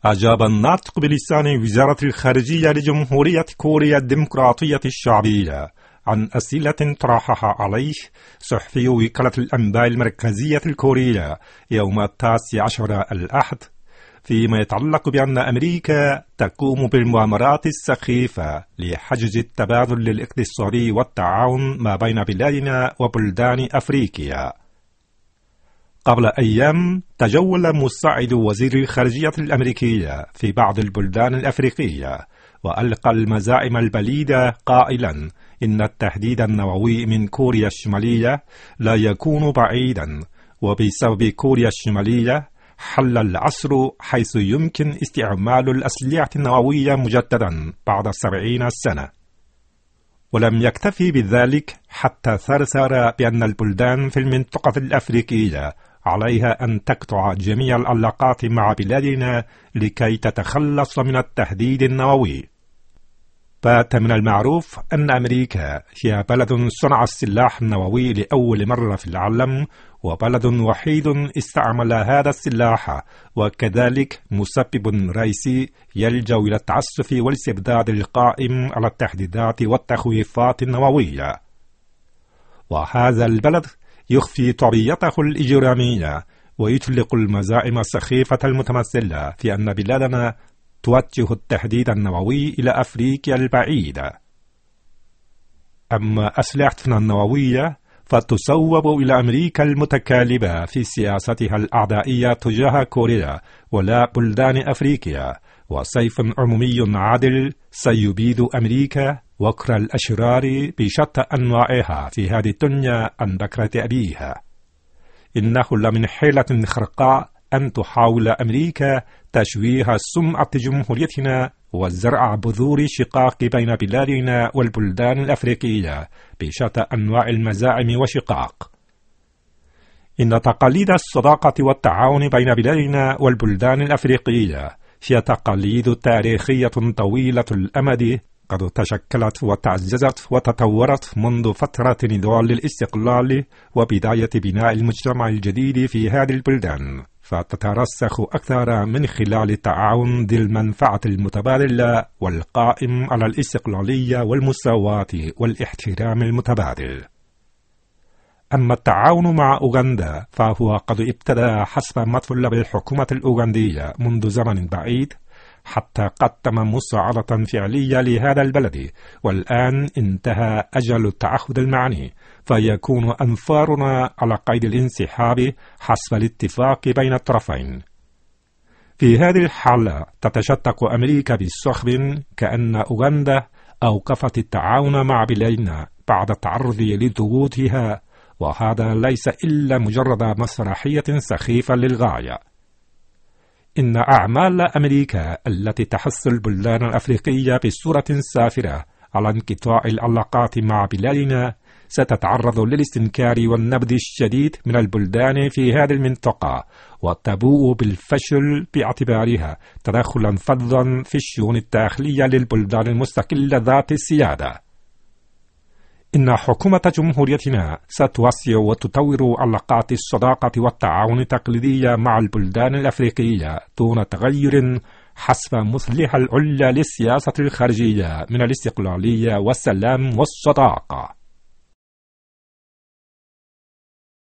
أجاب الناطق بلسان وزارة الخارجية لجمهورية كوريا الديمقراطية الشعبية عن أسئلة طرحها عليه صحفي وكالة الأنباء المركزية الكورية يوم 19 الأحد فيما يتعلق بأن أمريكا تقوم بالمؤامرات السخيفة لحجز التبادل الاقتصادي والتعاون ما بين بلادنا وبلدان أفريقيا. قبل أيام تجول مساعد وزير الخارجية الأمريكية في بعض البلدان الأفريقية وألقى المزاعم البليدة قائلا إن التهديد النووي من كوريا الشمالية لا يكون بعيدا، وبسبب كوريا الشمالية حل العصر حيث يمكن استعمال الأسلحة النووية مجددا بعد 70 سنة. ولم يكتفي بذلك حتى ثرثر بأن البلدان في المنطقة الأفريقية عليها أن تقطع جميع العلاقات مع بلادنا لكي تتخلص من التهديد النووي. بات من المعروف أن أمريكا هي بلد صنع السلاح النووي لأول مرة في العالم، وبلد وحيد استعمل هذا السلاح، وكذلك مسبب رئيسي يلجأ إلى التعسف والاستبداد القائم على التهديدات والتخويفات النووية. وهذا البلد يخفي طبيعته الإجرامية ويطلق المزاعم السخيفة المتمثلة في أن بلادنا توجه التهديد النووي إلى أفريقيا البعيدة. أما أسلحتنا النووية فتسوب إلى أمريكا المتكالبة في سياستها الأعدائية تجاه كوريا ولا بلدان أفريقيا، وسيف عمومي عادل سيبيد أمريكا وكر الأشرار بشتى أنواعها في هذه الدنيا عن بكرة أبيها. إنه لمن حيلة خرقاء أن تحاول أمريكا تشويه سمعة جمهوريتنا وزرع بذور شقاق بين بلادنا والبلدان الأفريقية بشتى أنواع المزاعم وشقاق. إن تقاليد الصداقة والتعاون بين بلادنا والبلدان الأفريقية هي تقاليد تاريخية طويلة الأمد قد تشكلت وتعززت وتطورت منذ فترة نضال الاستقلال وبداية بناء المجتمع الجديد في هذه البلدان، فتترسخ أكثر من خلال التعاون ذي المنفعة المتبادلة والقائم على الاستقلالية والمساواة والاحترام المتبادل. أما التعاون مع أوغندا فهو قد ابتدأ حسب مطلب الحكومة الأوغندية منذ زمن بعيد، حتى قدم مساعدة فعلية لهذا البلد، والآن انتهى أجل التعهد المعني، فيكون أنفارنا على قيد الانسحاب حسب الاتفاق بين الطرفين. في هذه الحالة تتشتق أمريكا بالسخف كأن أوغندا أوقفت التعاون مع بلادنا بعد التعرض لضغوطها، وهذا ليس إلا مجرد مسرحية سخيفة للغاية. إن أعمال أمريكا التي تحث البلدان الأفريقية بصورة سافرة على انقطاع العلاقات مع بلادنا ستتعرض للاستنكار والنبذ الشديد من البلدان في هذه المنطقة، وتبوء بالفشل باعتبارها تدخلا فظا في الشؤون الداخلية للبلدان المستقلة ذات السيادة. إن حكومة جمهوريتنا ستوسع وتطور علاقات الصداقة والتعاون التقليدية مع البلدان الأفريقية دون تغير حسب مثلها العليا للسياسة الخارجية من الاستقلالية والسلام والصداقة.